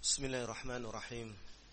Bismillahirrahmanirrahim.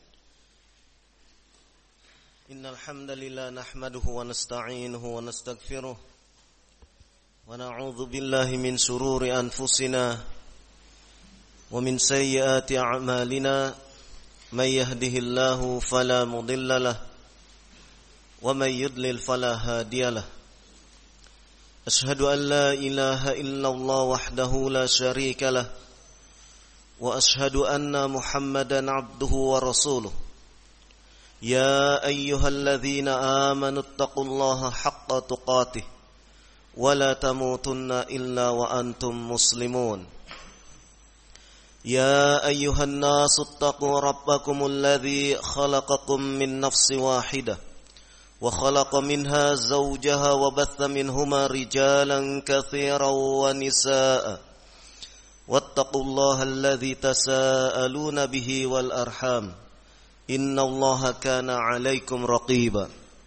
Innal hamdalillah nahmaduhu wa nasta'inuhu wa nastaghfiruh wa na'udzu billahi min shururi anfusina wa min sayyiati a'malina may yahdihillahu fala mudilla lahu wa may yudlil fala hadiya lahu. Ashhadu an la ilaha illallah wahdahu la syarika lahu wa ashhadu anna Muhammadan abduhu wa rasuluh. Ya ayyuhalladzina amanu taqullaha haqqa tuqatih wa la tamutunna illa wa antum muslimun. Ya ayyuhan nasu taqu rabbakumul ladzi khalaqakum min nafsin wahidah wa khalaqa minha zawjaha wa batha minhuma rijalan katsiran wa nisaa'a. Wattaqullaha alladzi tasaaluna bihi wal arham innallaha kana 'alaikum raqiba.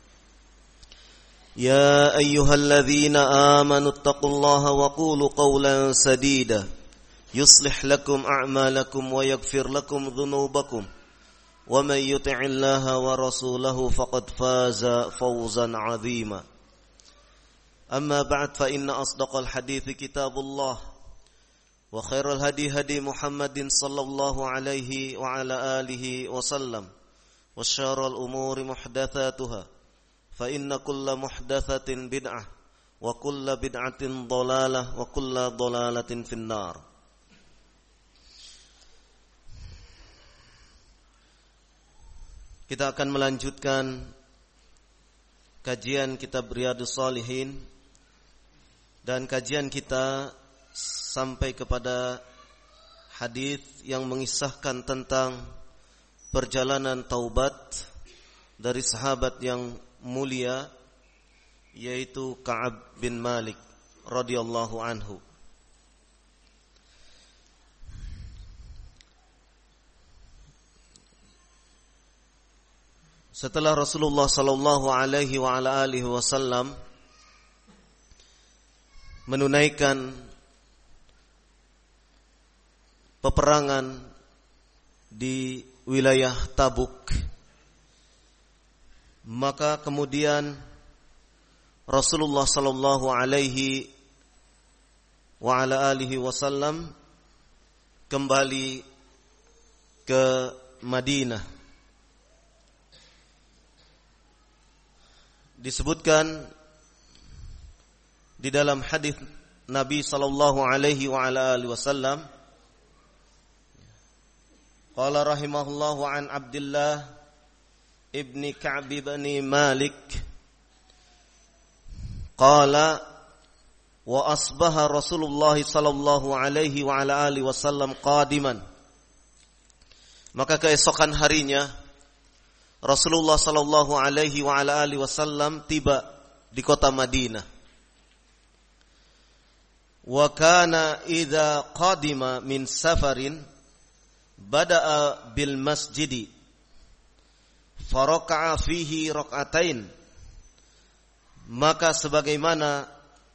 Ya ayyuhalladzina amanu taqullaha wa qulu qawlan sadida yuslih lakum a'malakum wa yaghfir lakum dhunubakum wa may yuti'illaha wa rasulahu faqad faza fawzan 'azima. Amma ba'd, fa inna asdaqal hadithi kitabullah wa khairal hadi hadi Muhammadin sallallahu alaihi wa ala alihi wa sallam wa syarrul umuri muhdatsatuha fa inna kulla muhdatsatin bid'ah wa kulla bid'atin dhalalah wa kulla dhalalatin finnar. Kita akan melanjutkan kajian kitab Riyadhus Shalihin, dan kajian kita sampai kepada hadis yang mengisahkan tentang perjalanan taubat dari sahabat yang mulia, yaitu Ka'ab bin Malik radhiyallahu anhu. Setelah Rasulullah sallallahu alaihi wa ala alihi wasallam menunaikan peperangan di wilayah Tabuk, maka kemudian Rasulullah sallallahu alaihi wa ala alihi wasallam kembali ke Madinah. Disebutkan di dalam hadis Nabi sallallahu alaihi wa ala alihi wasallam, qala rahimahullahu an Abdullah ibni Ka'b ibn Malik qala wa asbaha Rasulullah sallallahu alaihi wa ala alihi wasallam qadiman. Maka keesokan harinya Rasulullah sallallahu alaihi wa ala alihi wasallam tiba di kota Madinah. Wa kana idza qadima min safarin bada'a bil masjidi faraka'a fihi rak'atain. Maka sebagaimana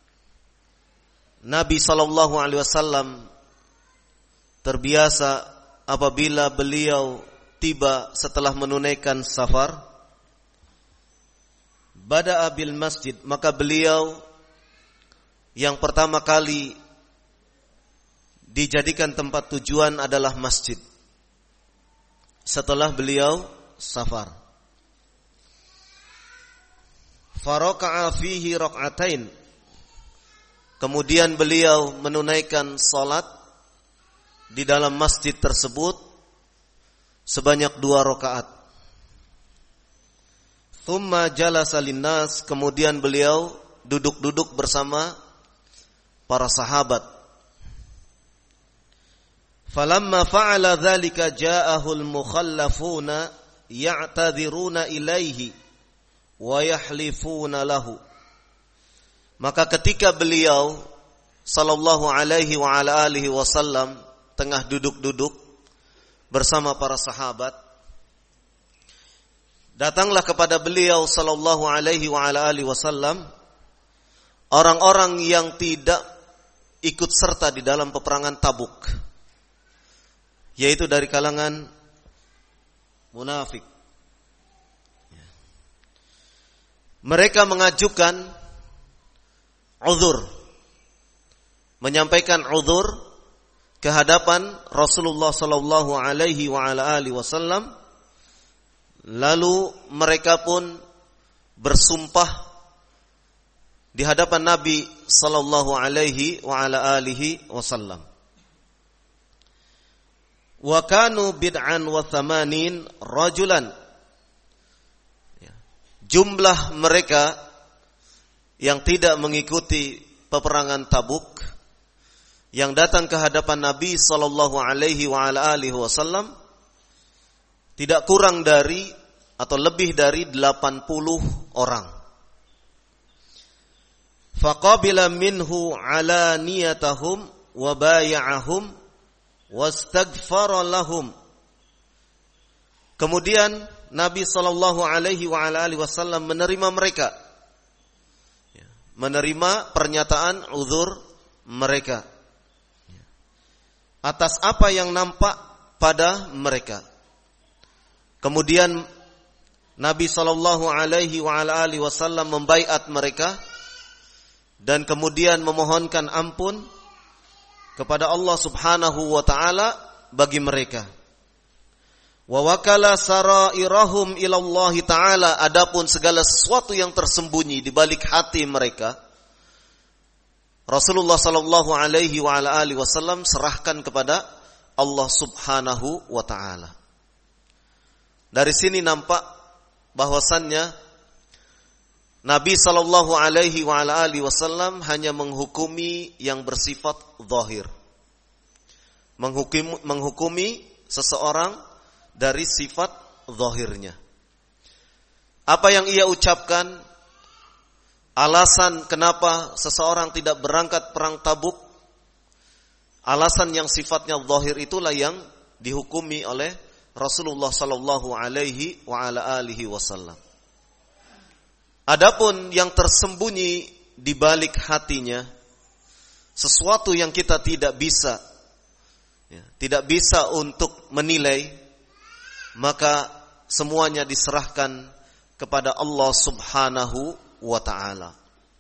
Nabi sallallahu alaihi wasallam terbiasa apabila beliau tiba setelah menunaikan safar, bada'a bil masjid, maka beliau yang pertama kali dijadikan tempat tujuan adalah masjid setelah beliau safar. Faraka'a fihi rak'atain, kemudian beliau menunaikan salat di dalam masjid tersebut sebanyak 2 rakaat. Thumma jalasa linnas, kemudian beliau duduk-duduk bersama para sahabat. Falamma fa'ala dzalika ja'ahul mukhallafuna ya'tadhiruna ilaihi wa yahlifuna lahu. Maka ketika beliau sallallahu alaihi wa ala alihi wasallam tengah duduk-duduk bersama para sahabat, datanglah kepada beliau sallallahu alaihi wa ala alihi wasallam orang-orang yang tidak ikut serta di dalam peperangan Tabuk, yaitu dari kalangan munafik. Mereka mengajukan uzur, menyampaikan uzur ke hadapan Rasulullah sallallahu alaihi wa ala alihi wasallam. Lalu mereka pun bersumpah di hadapan Nabi sallallahu alaihi wa ala alihi wasallam. Wa kanu bid'an wa thamanin rajulan. Jumlah mereka yang tidak mengikuti peperangan Tabuk yang datang ke hadapan Nabi sallallahu alaihi wa ala alihi wasallam tidak kurang dari atau lebih dari 80 orang. Faqabila minhu alaniyatahum wa bay'ahum wastaghfara lahum. Kemudian Nabi sallallahu alaihi wa ala alihi wasallam menerima mereka. Menerima pernyataan uzur mereka atas apa yang nampak pada mereka. Kemudian Nabi sallallahu alaihi wa ala alihi wasallam membaiat mereka dan kemudian memohonkan ampun kepada Allah Subhanahu wa taala bagi mereka. Wa wakala sarairahum ila Allah taala, adapun segala sesuatu yang tersembunyi di balik hati mereka Rasulullah sallallahu alaihi wa ala alihi wasallam serahkan kepada Allah Subhanahu wa taala. Dari sini nampak bahwasannya Nabi sallallahu alaihi wa ala alihi wasallam hanya menghukumi yang bersifat zahir. Menghukumi seseorang dari sifat zahirnya. Apa yang ia ucapkan, alasan kenapa seseorang tidak berangkat perang Tabuk, alasan yang sifatnya zahir itulah yang dihukumi oleh Rasulullah sallallahu alaihi wa ala alihi wasallam. Adapun yang tersembunyi di balik hatinya, sesuatu yang kita tidak bisa untuk menilai, maka semuanya diserahkan kepada Allah Subhanahu wa ta'ala.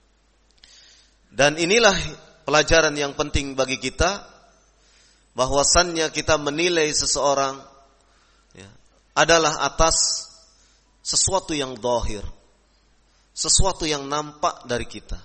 Dan inilah pelajaran yang penting bagi kita, bahwasannya kita menilai seseorang adalah atas sesuatu yang zahir, sesuatu yang nampak dari kita.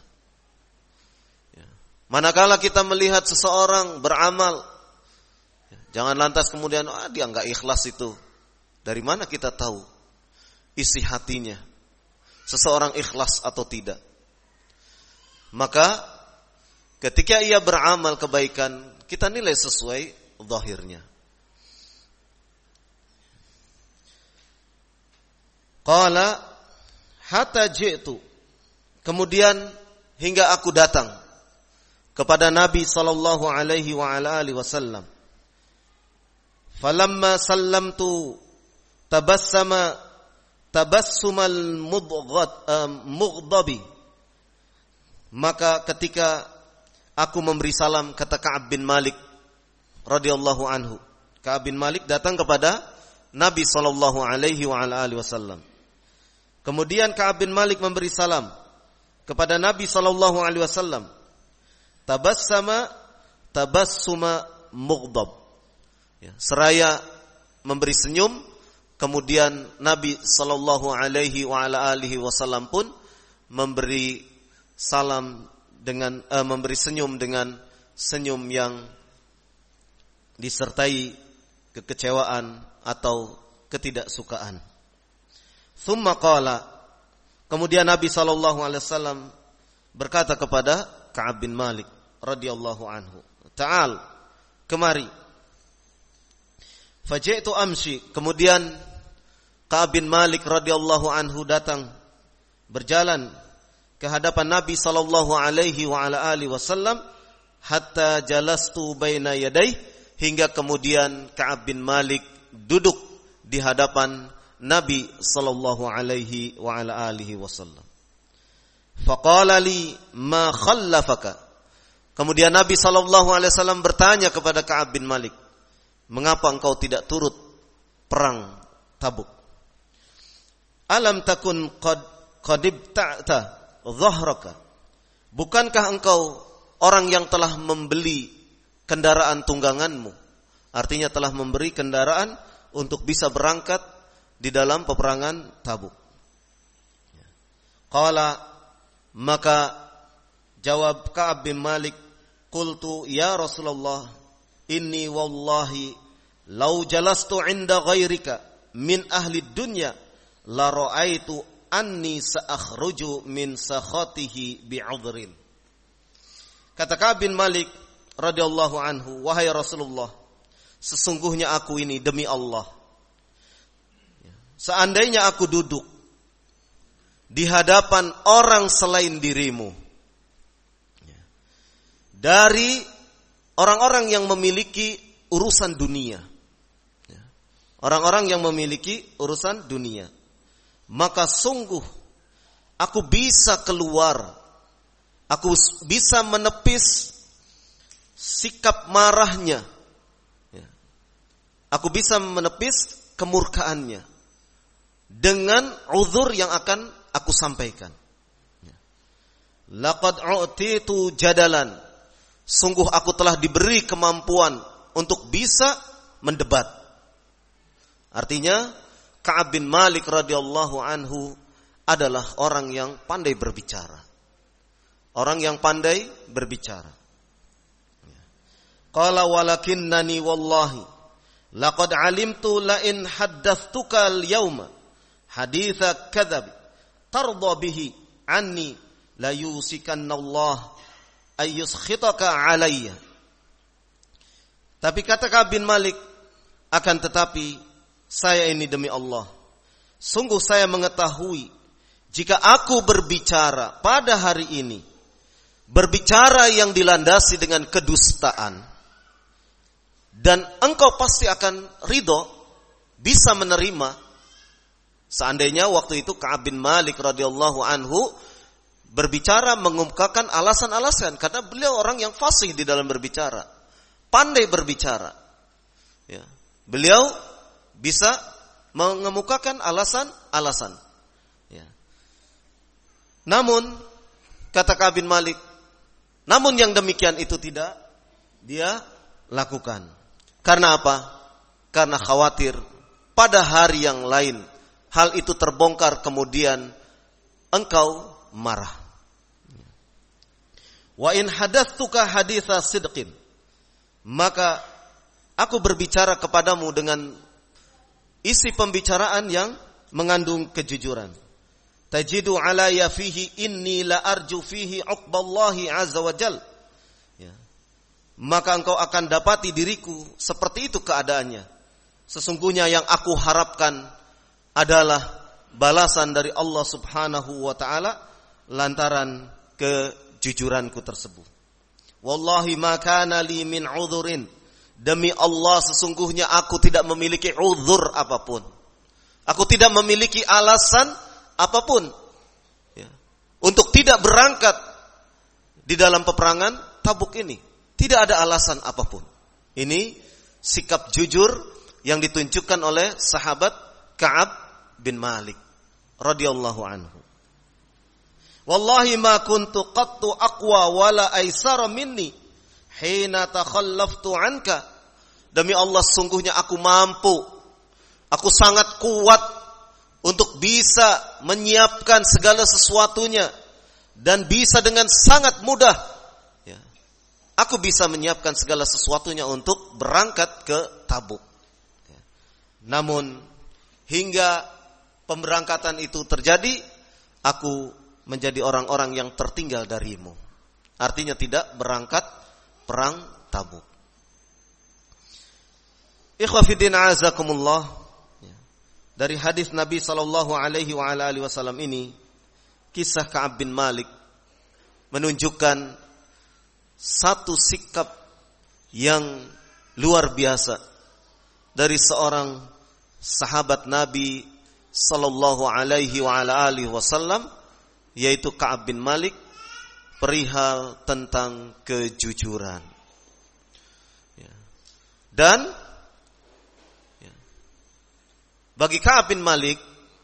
Manakala kita melihat seseorang beramal, jangan lantas kemudian dia enggak ikhlas itu. Dari mana kita tahu isi hatinya, seseorang ikhlas atau tidak? Maka ketika ia beramal kebaikan, kita nilai sesuai zahirnya. Qala hatta ji'tu, kemudian hingga aku datang kepada Nabi sallallahu alaihi wa ala alihi wasallam. Falamma sallamtu tabassumal mughdabi, maka ketika aku memberi salam, kata Ka'ab bin Malik radhiyallahu anhu, Ka'ab bin Malik datang kepada Nabi sallallahu alaihi wa ala alihi wasallam. Kemudian Ka'ab bin Malik memberi salam kepada Nabi sallallahu alaihi wasallam. Tabassuma mughdab. Seraya memberi senyum, kemudian Nabi sallallahu alaihi wa ala alihi wasallam pun memberi salam dengan memberi senyum dengan senyum yang disertai kekecewaan atau ketidaksukaan. Thumma qala, kemudian Nabi sallallahu alaihi wasallam berkata kepada Ka'ab bin Malik radhiyallahu anhu, "Ta'al, kemari." Faji'tu amshi, kemudian Ka'ab bin Malik radhiyallahu anhu datang berjalan ke hadapan Nabi sallallahu alaihi wa ala alihi wasallam hatta jalastu baina yadayhi, hingga kemudian Ka'ab bin Malik duduk di hadapan Nabi sallallahu alaihi wa ala alihi wasallam. Faqala li ma khallafaka, kemudian Nabi sallallahu alaihi wasallam bertanya kepada Ka'ab bin Malik, mengapa engkau tidak turut perang Tabuk? Alam takun qad ibta'ta dhahraka. Bukankah engkau orang yang telah membeli kendaraan tungganganmu? Artinya telah memberi kendaraan untuk bisa berangkat di dalam peperangan Tabuk. Qala, maka jawab Ka'ab bin Malik, qultu ya Rasulullah, inni wallahi law jalastu 'inda ghairika min ahli dunya la ra'aitu anni sa'akhruju min sakhatihi bi'udhrin. Kata Ka'ab bin Malik radhiyallahu anhu, wahai Rasulullah, sesungguhnya aku ini demi Allah, seandainya aku duduk di hadapan orang selain dirimu, dari orang-orang yang memiliki urusan dunia, orang-orang yang memiliki urusan dunia, maka sungguh aku bisa keluar, aku bisa menepis sikap marahnya, aku bisa menepis kemurkaannya dengan uzur yang akan aku sampaikan. Laqad u'titu jadalan, sungguh aku telah diberi kemampuan untuk bisa mendebat. Artinya Ka'ab bin Malik radhiyallahu anhu adalah orang yang pandai berbicara. Orang yang pandai berbicara. Qala walakinnani wallahi laqad alimtu la in haddathtuka al-yawma haditha kadhab tarda bihi anni la yusikanna Allah ayyuskhitaka alayya. Tapi kata Ka'ab bin Malik, akan tetapi saya ini demi Allah, sungguh saya mengetahui jika aku berbicara pada hari ini, berbicara yang dilandasi dengan kedustaan, dan engkau pasti akan ridho, bisa menerima. Seandainya waktu itu Ka'ab bin Malik radhiyallahu anhu berbicara mengemukakan alasan-alasan, karena beliau orang yang fasih di dalam berbicara, pandai berbicara. Ya. Beliau bisa mengemukakan alasan-alasan. Ya. Namun kata Ka'ab bin Malik, namun yang demikian itu tidak dia lakukan. Karena apa? Karena khawatir pada hari yang lain hal itu terbongkar, kemudian engkau marah. Wa in hadathtuka haditha sidqin, maka aku berbicara kepadamu dengan isi pembicaraan yang mengandung kejujuran. Tajidu alayya fihi inni la arju fihi uqballahi azza wa jal. Ya. Maka engkau akan dapati diriku seperti itu keadaannya. Sesungguhnya yang aku harapkan adalah balasan dari Allah subhanahu wa ta'ala lantaran kejujuranku tersebut. Wallahi ma kana li min udhurin, demi Allah sesungguhnya aku tidak memiliki uzur apapun, aku tidak memiliki alasan apapun, ya, untuk tidak berangkat di dalam peperangan Tabuk ini. Tidak ada alasan apapun. Ini sikap jujur yang ditunjukkan oleh sahabat Ka'ab bin Malik radhiyallahu anhu. Wallahi ma kuntu qattu aqwa wala aisara minni hina takhallaftu anka. Demi Allah sungguhnya aku mampu, aku sangat kuat untuk bisa menyiapkan segala sesuatunya, dan bisa dengan sangat mudah, ya, aku bisa menyiapkan segala sesuatunya untuk berangkat ke Tabuk. Ya. Namun hingga pemberangkatan itu terjadi, aku menjadi orang-orang yang tertinggal darimu. Artinya tidak berangkat perang Tabuk. Ikhwa fiddin azakumullah. Dari hadis Nabi sallallahu alaihi wa ala alihi wasallam ini, kisah Ka'ab bin Malik menunjukkan satu sikap yang luar biasa dari seorang sahabat Nabi sallallahu alaihi wa ala alihi wasallam, yaitu Ka'ab bin Malik, perihal tentang kejujuran. Dan Bagi Ka'ab bin Malik,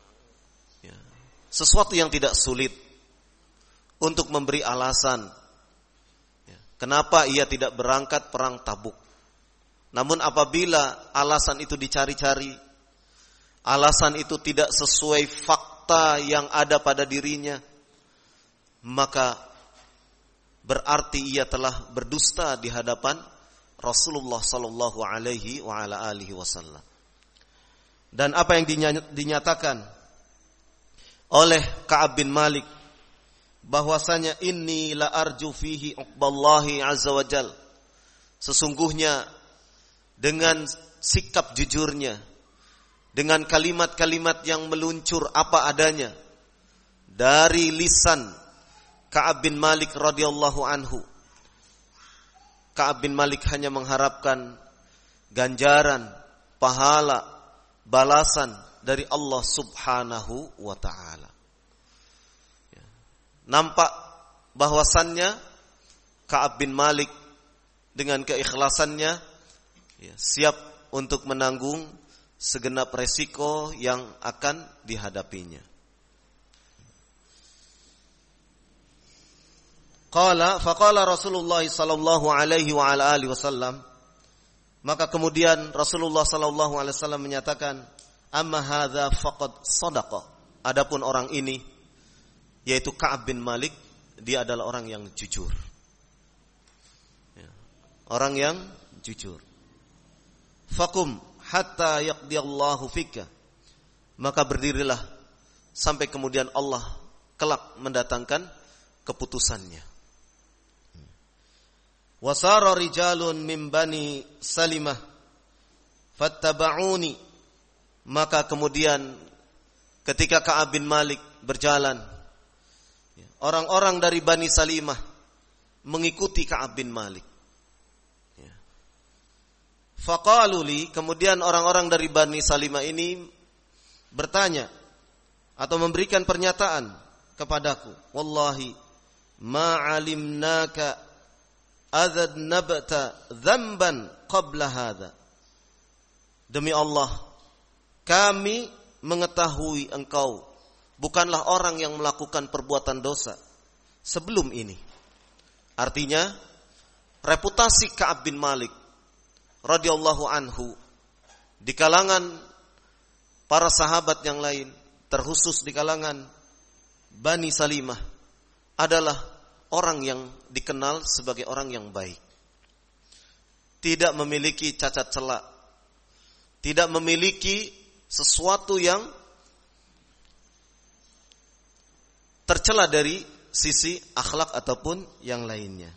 sesuatu yang tidak sulit untuk memberi alasan kenapa ia tidak berangkat perang Tabuk. Namun apabila alasan itu dicari-cari, alasan itu tidak sesuai fakta yang ada pada dirinya, maka berarti ia telah berdusta di hadapan Rasulullah sallallahu alaihi wa ala alihi wasallam. Dan apa yang dinyatakan oleh Ka'ab bin Malik bahwasanya inni la arju fihi uqballahi azza wajal, sesungguhnya dengan sikap jujurnya, dengan kalimat-kalimat yang meluncur apa adanya dari lisan Ka'ab bin Malik radhiyallahu anhu, Ka'ab bin Malik hanya mengharapkan ganjaran, pahala, balasan dari Allah subhanahu wa ta'ala. Nampak bahwasannya Ka'ab bin Malik dengan keikhlasannya siap untuk menanggung segenap resiko yang akan dihadapinya. Faqala Rasulullah sallallahu alaihi wa ala alihi wasallam, maka kemudian Rasulullah sallallahu alaihi wasallam menyatakan, amma hadza faqad sadaqa. Adapun orang ini, yaitu Ka'ab bin Malik, dia adalah orang yang jujur. Orang yang jujur. Faqum hatta yaqdiyallahu fika. Maka berdirilah sampai kemudian Allah kelak mendatangkan keputusannya. Wasara rijalun min bani Salimah fattaba'uni. Maka kemudian ketika Ka'ab bin Malik berjalan, orang-orang dari Bani Salimah mengikuti Ka'ab bin Malik. Faqalu li, kemudian orang-orang dari Bani Salimah ini bertanya atau memberikan pernyataan kepadaku, wallahi ma alimnaka adnabta dzamban qabla hadza. Demi Allah, kami mengetahui engkau bukanlah orang yang melakukan perbuatan dosa sebelum ini. Artinya, reputasi Ka'ab bin Malik radhiyallahu anhu di kalangan para sahabat yang lain, terkhusus di kalangan Bani Salimah, adalah orang yang dikenal sebagai orang yang baik. Tidak memiliki cacat celak, tidak memiliki sesuatu yang tercela dari sisi akhlak ataupun yang lainnya.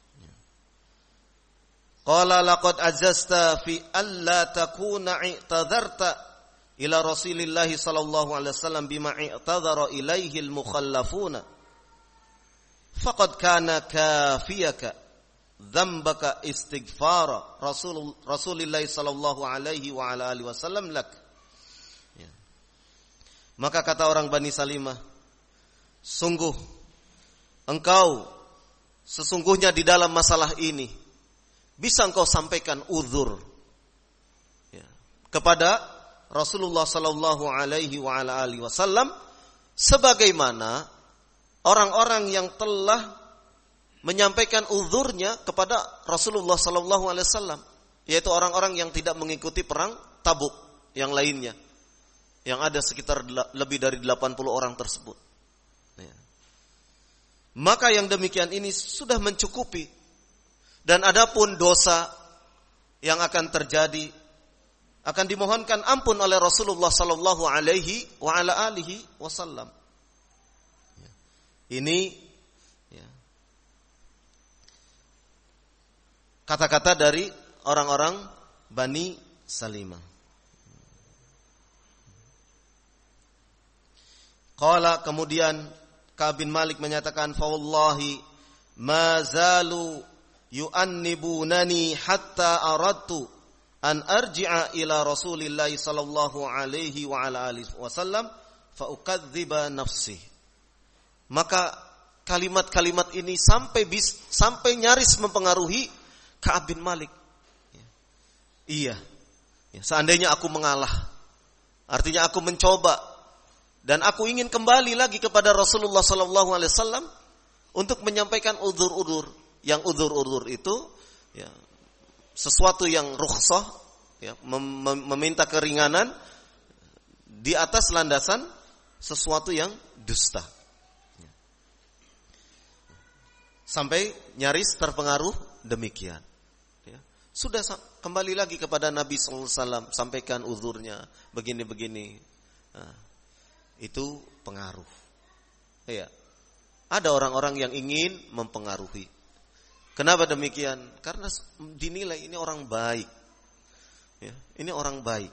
Qala laqad ajazta fi alla takuna i'tadharta ila Rasulillah sallallahu alaihi wasallam bima i'tadhara ilaihi al-mukhallafuna faqad kana kafiyaka dzambaka istighfara Rasulillah sallallahu alaihi wa ala alihi wasallam lak. Maka kata orang Bani Salimah, sungguh engkau sesungguhnya di dalam masalah ini bisa engkau sampaikan uzur kepada Rasulullah sallallahu alaihi wa ala alihi wasallam sebagaimana orang-orang yang telah menyampaikan uzurnya kepada Rasulullah sallallahu alaihi wasallam, yaitu orang-orang yang tidak mengikuti perang Tabuk yang lainnya, yang ada sekitar lebih dari 80 orang tersebut. Maka yang demikian ini sudah mencukupi. Dan adapun dosa yang akan terjadi akan dimohonkan ampun oleh Rasulullah sallallahu alaihi wa ala alihi wasallam. Ini kata-kata dari orang-orang Bani Salimah. Qala, kemudian Ka'ab bin Malik menyatakan, fa wallahi ma zalu yu'annibunani hatta aradtu an arji'a ila Rasulillah sallallahu alaihi wa ala alihi wasallam fa ukadziba nafsi. Maka kalimat-kalimat ini sampai nyaris mempengaruhi Ka'ab bin Malik. Iya. Seandainya aku mengalah, Artinya aku mencoba dan aku ingin kembali lagi kepada Rasulullah sallallahu alaihi wasallam untuk menyampaikan udzur-udzur. Yang udzur-udzur itu ya, sesuatu yang rukhsah, ya, meminta keringanan di atas landasan sesuatu yang dusta. Sampai nyaris terpengaruh demikian. Ya. Sudah kembali lagi kepada Nabi sallallahu alaihi wasallam, sampaikan uzurnya begini-begini. Nah, itu pengaruh. Ya. Ada orang-orang yang ingin mempengaruhi. Kenapa demikian? Karena dinilai ini orang baik. Ya, ini orang baik.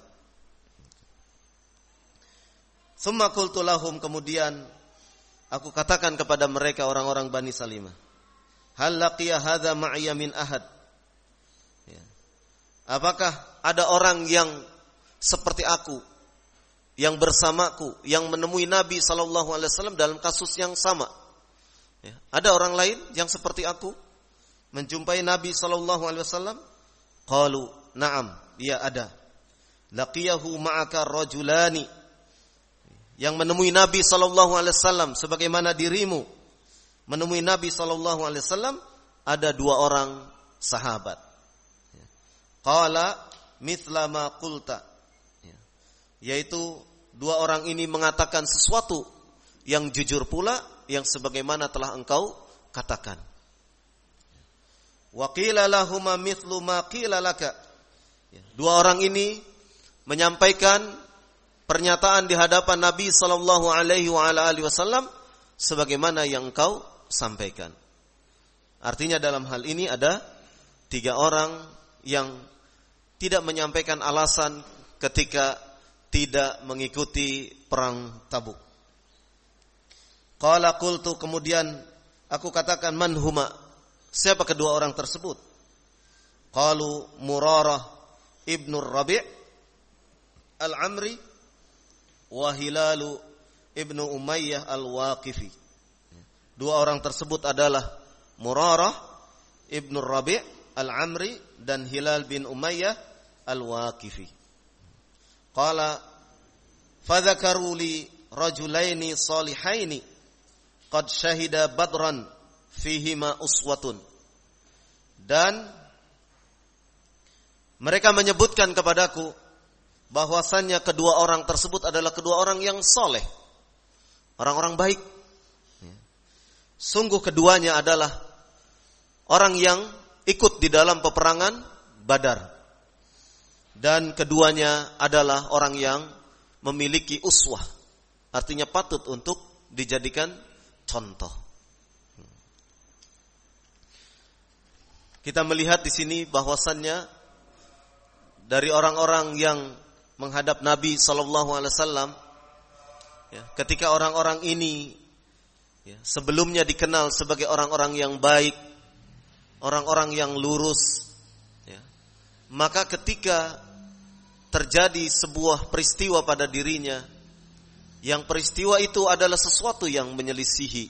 Summa qultu lahum, kemudian aku katakan kepada mereka orang-orang Bani Salimah, hal laqiya hadza ma'iya min ahad? Ya. Apakah ada orang yang seperti aku, yang bersamaku, yang menemui Nabi sallallahu alaihi wasallam dalam kasus yang sama? Ya. Ada orang lain yang seperti aku menjumpai Nabi sallallahu alaihi wasallam? Qalu, na'am, ya ada. Laqiyahu ma'aka rajulani, yang menemui Nabi sallallahu alaihi wasallam sebagaimana dirimu menemui Nabi sallallahu alaihi wasallam, ada dua orang sahabat. Qala mithla ma qulta, yaitu dua orang ini mengatakan sesuatu yang jujur pula, yang sebagaimana telah engkau katakan. Wa qila lahuma mithlu ma qila laka, dua orang ini menyampaikan pernyataan di hadapan Nabi sallallahu alaihi wasallam sebagaimana yang engkau sampaikan. Artinya dalam hal ini ada tiga orang yang tidak menyampaikan alasan ketika tidak mengikuti perang Tabuk. Qala qultu, kemudian aku katakan, man huma, siapa kedua orang tersebut? Qalu Murarah ibnu Rabi' al-Amri wa Hilalu ibnu Umayyah al-Waqifi. Dua orang tersebut adalah Murarah ibnu Rabi' al-Amri dan Hilal bin Umayyah al-Waqifi. Qala fadzakaru li rajulaini salihaini qad syahida badran fihima uswatun. Dan mereka menyebutkan kepadaku bahwasannya kedua orang tersebut adalah kedua orang yang soleh, orang-orang baik. Sungguh keduanya adalah orang yang ikut di dalam peperangan Badar, dan keduanya adalah orang yang memiliki uswah, artinya patut untuk dijadikan contoh. Kita melihat di sini bahwasannya dari orang-orang yang menghadap Nabi sallallahu alaihi wasallam, ya, ketika orang-orang ini ya, sebelumnya dikenal sebagai orang-orang yang baik, orang-orang yang lurus, ya, maka ketika terjadi sebuah peristiwa pada dirinya, yang peristiwa itu adalah sesuatu yang menyelisihi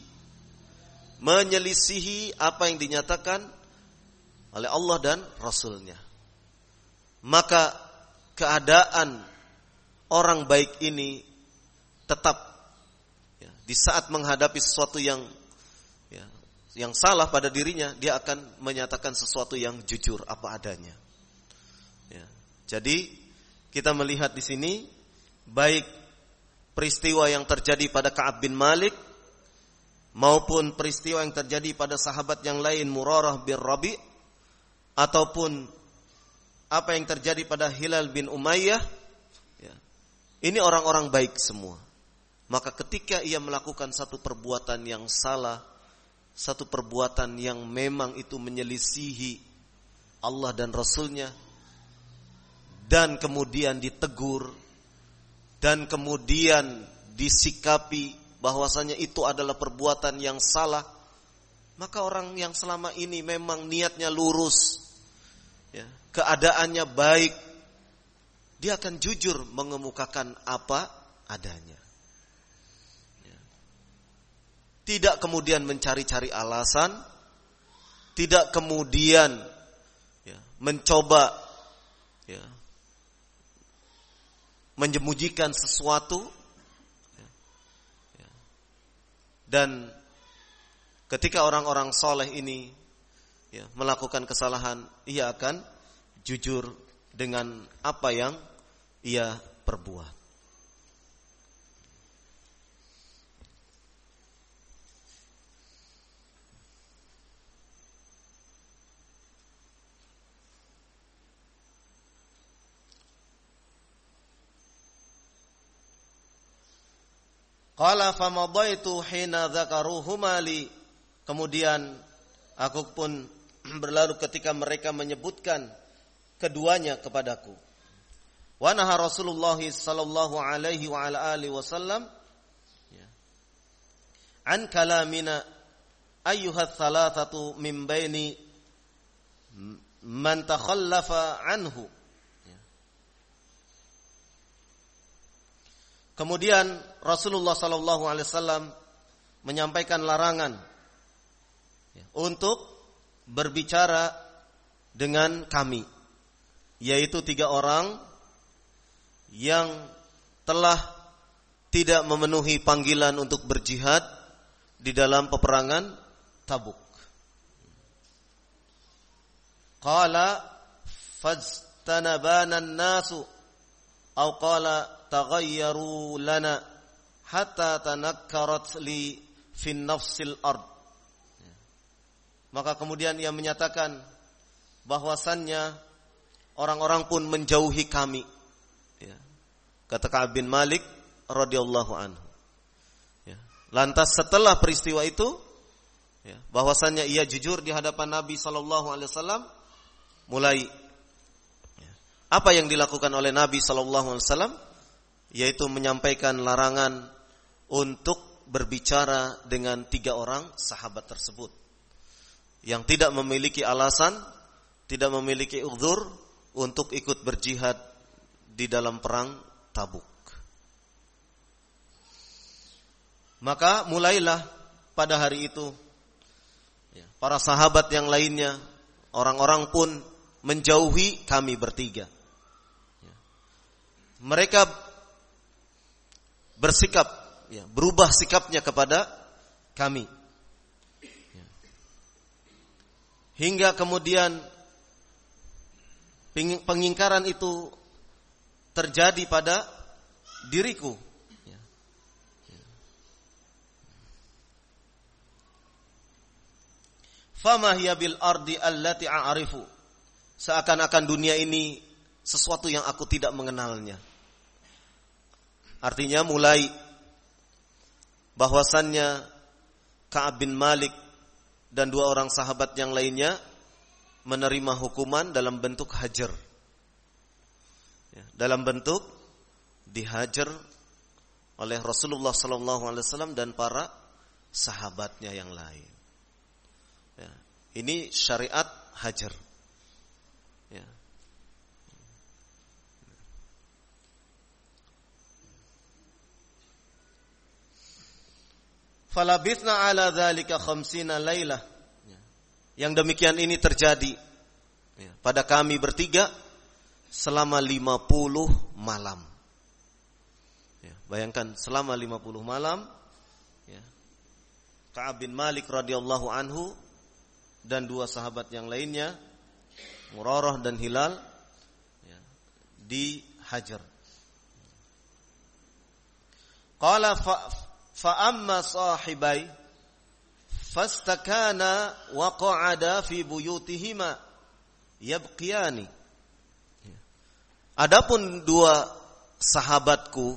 apa yang dinyatakan oleh Allah dan Rasulnya, maka keadaan orang baik ini tetap di saat menghadapi sesuatu yang salah pada dirinya, dia akan menyatakan sesuatu yang jujur apa adanya. Ya. Jadi kita melihat di sini baik peristiwa yang terjadi pada Ka'ab bin Malik maupun peristiwa yang terjadi pada sahabat yang lain Murarah bin Rabi' ataupun apa yang terjadi pada Hilal bin Umayyah, ya, ini orang-orang baik semua. Maka ketika ia melakukan satu perbuatan yang salah, satu perbuatan yang memang itu menyelisihi Allah dan Rasulnya, dan kemudian ditegur, dan kemudian disikapi bahwasanya itu adalah perbuatan yang salah, maka orang yang selama ini memang niatnya lurus, ya, keadaannya baik, dia akan jujur mengemukakan apa adanya. Tidak kemudian mencari-cari alasan, tidak kemudian mencoba menyembunyikan sesuatu, dan ketika orang-orang soleh ini melakukan kesalahan, ia akan jujur dengan apa yang ia perbuat. Qala famadaitu hina dzakaruhuma li. Kemudian aku pun berlalu ketika mereka menyebutkan keduanya kepadaku. Wa naha Rasulullah sallallahu alaihi wa ala alihi wasallam an kalamina ayyuha thalathatu min baini man takhallafa anhu. Kemudian Rasulullah sallallahu alaihi wasallam menyampaikan larangan untuk berbicara dengan kami, yaitu 3 orang yang telah tidak memenuhi panggilan untuk berjihad di dalam peperangan Tabuk. Qala fajtanabana an-nasu aw qala taghayyaru lana hatta tanakkarat li fi nafsil ard. Maka kemudian ia menyatakan bahwasannya orang-orang pun menjauhi kami. Kata Ka'ab bin Malik radhiyallahu anhu. Lantas setelah peristiwa itu, bahwasannya ia jujur di hadapan Nabi sallallahu alaihi wasallam, mulai apa yang dilakukan oleh Nabi sallallahu alaihi wasallam, yaitu menyampaikan larangan untuk berbicara dengan 3 orang sahabat tersebut yang tidak memiliki alasan, tidak memiliki uzur untuk ikut berjihad di dalam perang Tabuk. Maka mulailah pada hari itu para sahabat yang lainnya, orang-orang pun menjauhi kami bertiga. Mereka bersikap, berubah sikapnya kepada kami. Hingga kemudian pengingkaran itu terjadi pada diriku. Fama hiya bil ardi allati a'rifu. Seakan-akan dunia ini sesuatu yang aku tidak mengenalnya. Artinya mulai bahwasannya Ka'ab bin Malik dan 2 orang sahabat yang lainnya menerima hukuman dalam bentuk hajar. Dalam bentuk dihajar oleh Rasulullah sallallahu alaihi wasallam dan para sahabatnya yang lain. Ini syariat hajar. Falabithna ala dzalika 50 lailah. Yang demikian ini terjadi pada kami bertiga selama 50 malam. Bayangkan selama 50 malam Ka'ab bin Malik radhiyallahu anhu dan 2 sahabat yang lainnya, Murarah dan Hilal, dihajar. Qala fa amma sahibai fastakana wa qa'ada fi buyutihima yabqiyani. Adapun 2 sahabatku,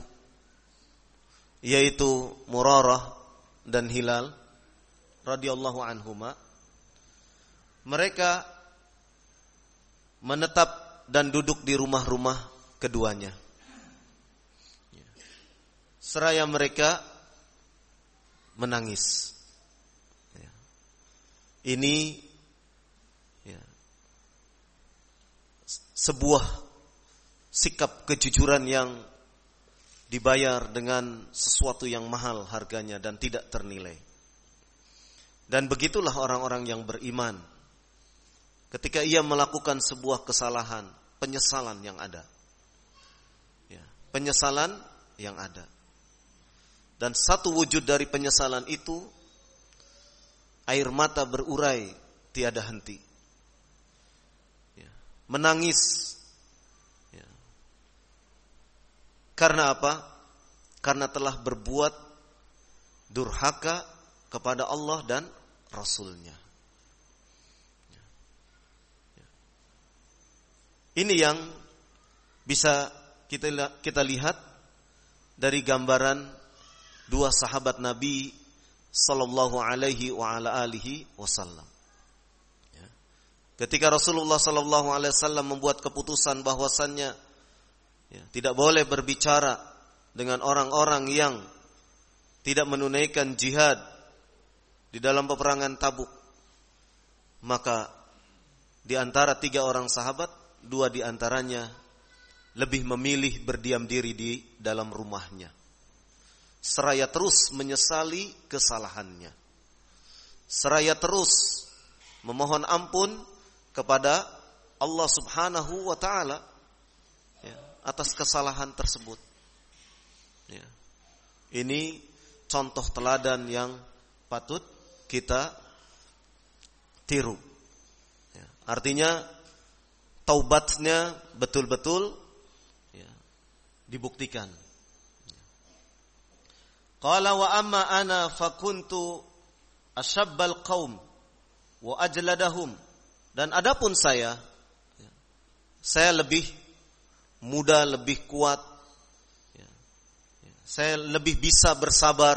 yaitu Murarah dan Hilal radhiyallahu anhuma, mereka menetap dan duduk di rumah-rumah keduanya. Seraya mereka menangis. Ini sebuah sikap kejujuran yang dibayar dengan sesuatu yang mahal harganya dan tidak ternilai. Dan begitulah orang-orang yang beriman. Ketika ia melakukan sebuah kesalahan, penyesalan yang ada, penyesalan yang ada. Dan satu wujud dari penyesalan itu, air mata berurai tiada henti. Menangis. Karena apa? Karena telah berbuat durhaka kepada Allah dan Rasul-Nya. Ini yang bisa kita lihat dari gambaran dua sahabat Nabi sallallahu alaihi wa ala alihi wasallam. Ketika Rasulullah sallallahu alaihi wasallam membuat keputusan bahwasannya tidak boleh berbicara dengan orang-orang yang tidak menunaikan jihad di dalam peperangan Tabuk, maka di antara 3 orang sahabat, 2 di antaranya lebih memilih berdiam diri di dalam rumahnya, seraya terus menyesali kesalahannya, seraya terus memohon ampun kepada Allah Subhanahu wa ta'ala atas kesalahan tersebut. Ini contoh teladan yang patut kita tiru. Artinya taubatnya betul-betul dibuktikan. Qala wa amma ana fakuntu ashabbal qaum wa ajladahum. Dan adapun saya lebih muda, lebih kuat. Saya lebih bisa bersabar.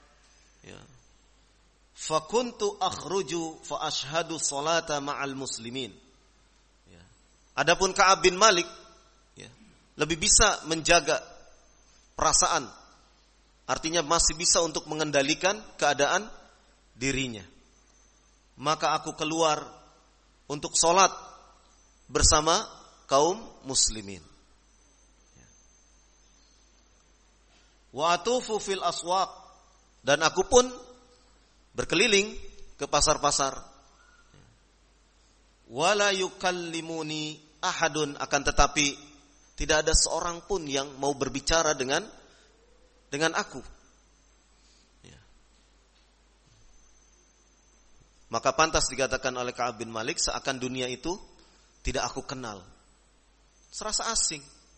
Fakuntu akhruju fa ashhadu salata ma'al muslimin. Adapun Ka'ab bin Malik lebih bisa menjaga perasaan. Artinya masih bisa untuk mengendalikan keadaan dirinya. Maka aku keluar untuk sholat bersama kaum muslimin. Wa atufu fil aswaq, dan aku pun berkeliling ke pasar-pasar. Wala yukallimuni ahadun, akan tetapi tidak ada seorang pun yang mau berbicara dengan aku. Maka pantas dikatakan oleh Ka'ab bin Malik, seakan dunia itu tidak aku kenal. Serasa asing.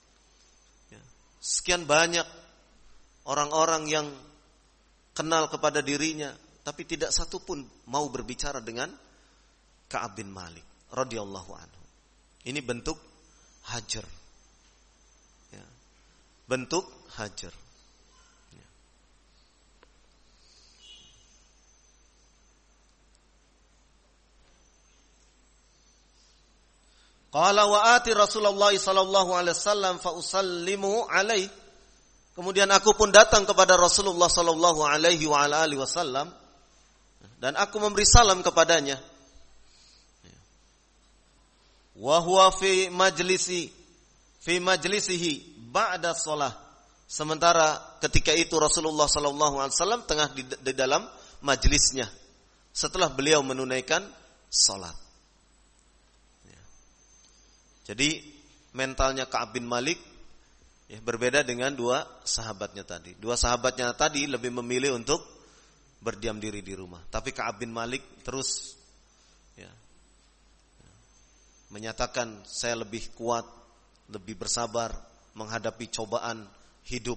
Sekian banyak orang-orang yang kenal kepada dirinya, tapi tidak satu pun mau berbicara dengan Ka'ab bin Malik radhiyallahu anhu. Ini bentuk hajar. Bentuk hajar. Qala wa ati Rasulullah sallallahu alaihi wasallam fa usallimu alaihi. Kemudian aku pun datang kepada Rasulullah sallallahu alaihi wa ala alihi wasallam dan aku memberi salam kepadanya. Wa huwa fi majlisihi ba'da shalah. Sementara ketika itu Rasulullah sallallahu alaihi wasallam tengah di dalam majlisnya setelah beliau menunaikan salat. Jadi mentalnya Ka'ab bin Malik berbeda dengan 2 sahabatnya tadi. 2 sahabatnya tadi lebih memilih untuk berdiam diri di rumah. Tapi Ka'ab bin Malik terus menyatakan saya lebih kuat, lebih bersabar menghadapi cobaan hidup.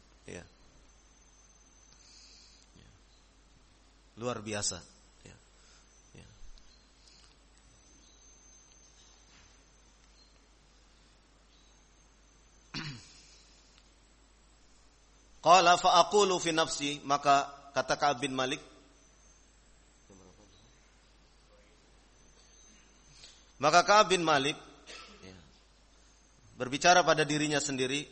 Luar biasa. Qala fa aqulu fi nafsi, maka kata Ka'ab bin Malik, maka Ka'ab bin Malik berbicara pada dirinya sendiri,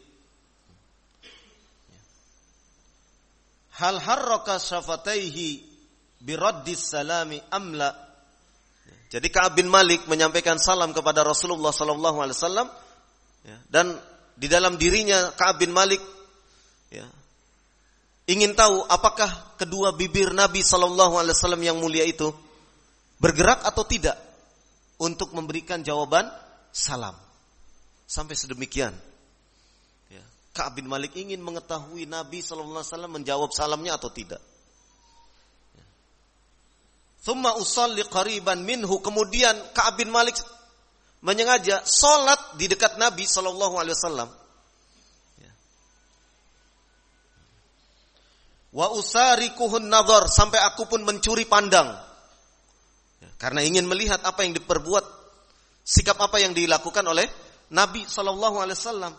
hal harraka syafataihi bi raddis salami amla. Jadi Ka'ab bin Malik menyampaikan salam kepada Rasulullah sallallahu alaihi wasallam, dan di dalam dirinya Ka'ab bin Malik ingin tahu apakah kedua bibir Nabi sallallahu alaihi wasallam yang mulia itu bergerak atau tidak untuk memberikan jawaban salam. Sampai sedemikian Ka'ab bin Malik ingin mengetahui Nabi sallallahu alaihi wasallam menjawab salamnya atau tidak. Thumma usalli qariban minhu, kemudian Ka'ab bin Malik menyengaja salat di dekat Nabi sallallahu alaihi wasallam. Wa usarikuhun nadhar, sampai aku pun mencuri pandang. Karena ingin melihat apa yang diperbuat, sikap apa yang dilakukan oleh Nabi sallallahu alaihi wasallam.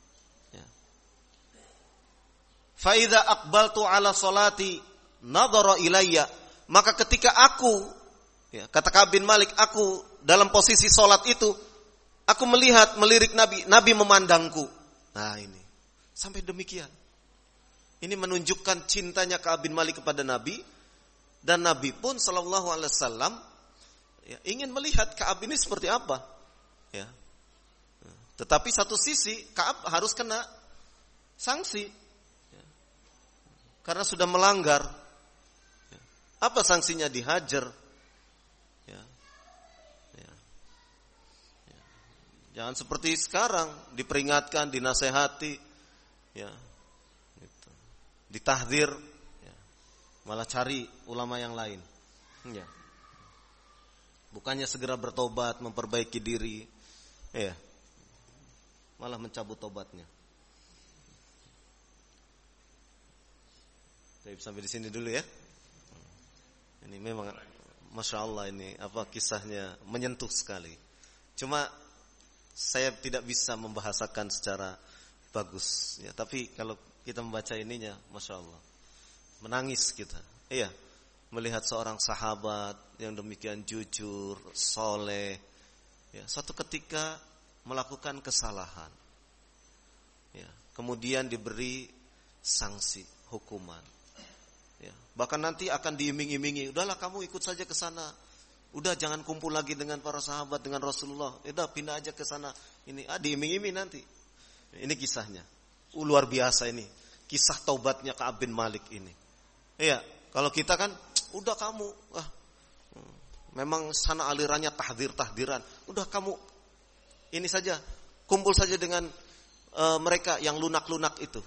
Fa idza aqbaltu ala salati nadhara ilayya, maka ketika aku, kata Ka'ab bin Malik, aku dalam posisi salat itu, aku melirik Nabi, Nabi memandangku. Nah ini, sampai demikian. Ini menunjukkan cintanya Ka'ab bin Malik kepada Nabi, dan Nabi pun sallallahu alaihi wasallam ingin melihat Ka'ab ini seperti apa. Ya. Tetapi satu sisi Ka'ab harus kena sanksi, karena sudah melanggar. Apa sanksinya? Dihajar. Jangan seperti sekarang, diperingatkan, dinasehati, ditahdzir, malah cari ulama yang lain. Bukannya segera bertobat, memperbaiki diri, malah mencabut tobatnya. Baik, sampai di sini dulu ya. Ini memang Masya Allah, ini kisahnya menyentuh sekali. Cuma saya tidak bisa membahasakan secara bagus ya, tapi kalau kita membaca ininya, Masya Allah, menangis kita. Melihat seorang sahabat yang demikian jujur, soleh, suatu ketika melakukan kesalahan, kemudian diberi sanksi, hukuman. Bahkan nanti akan diiming-imingi, udahlah kamu ikut saja ke sana, udah jangan kumpul lagi dengan para sahabat, dengan Rasulullah, udah pindah aja ke sana. Ini diiming-iming nanti. Ini kisahnya. Luar biasa ini, kisah taubatnya Ka'ab bin Malik ini. Kalau kita kan, udah kamu, memang sana alirannya tahdiran. Udah kamu, ini saja, kumpul saja dengan mereka yang lunak-lunak itu.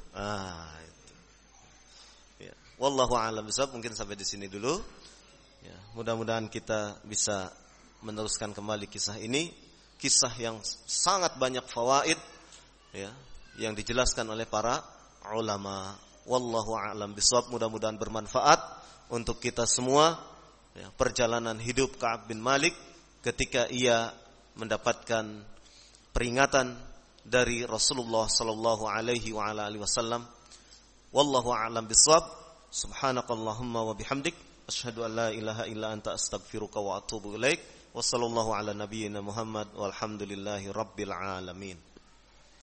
Wallahu a'lam bishawab. Mungkin sampai di sini dulu. Mudah-mudahan kita bisa meneruskan kembali kisah ini, kisah yang sangat banyak fawaid, yang dijelaskan oleh para ulama. Wallahu a'lam bishawab. Mudah-mudahan bermanfaat untuk kita semua. Perjalanan hidup Ka'ab bin Malik ketika ia mendapatkan peringatan dari Rasulullah sallallahu alaihi wasallam. Wallahu a'lam bishawab. Subhanakallahumma wa bihamdik, asyhadu an la ilaha illa anta astaghfiruka wa atubu ilaik. Wassallallahu ala nabiyyina Muhammad walhamdulillahi rabbil alamin.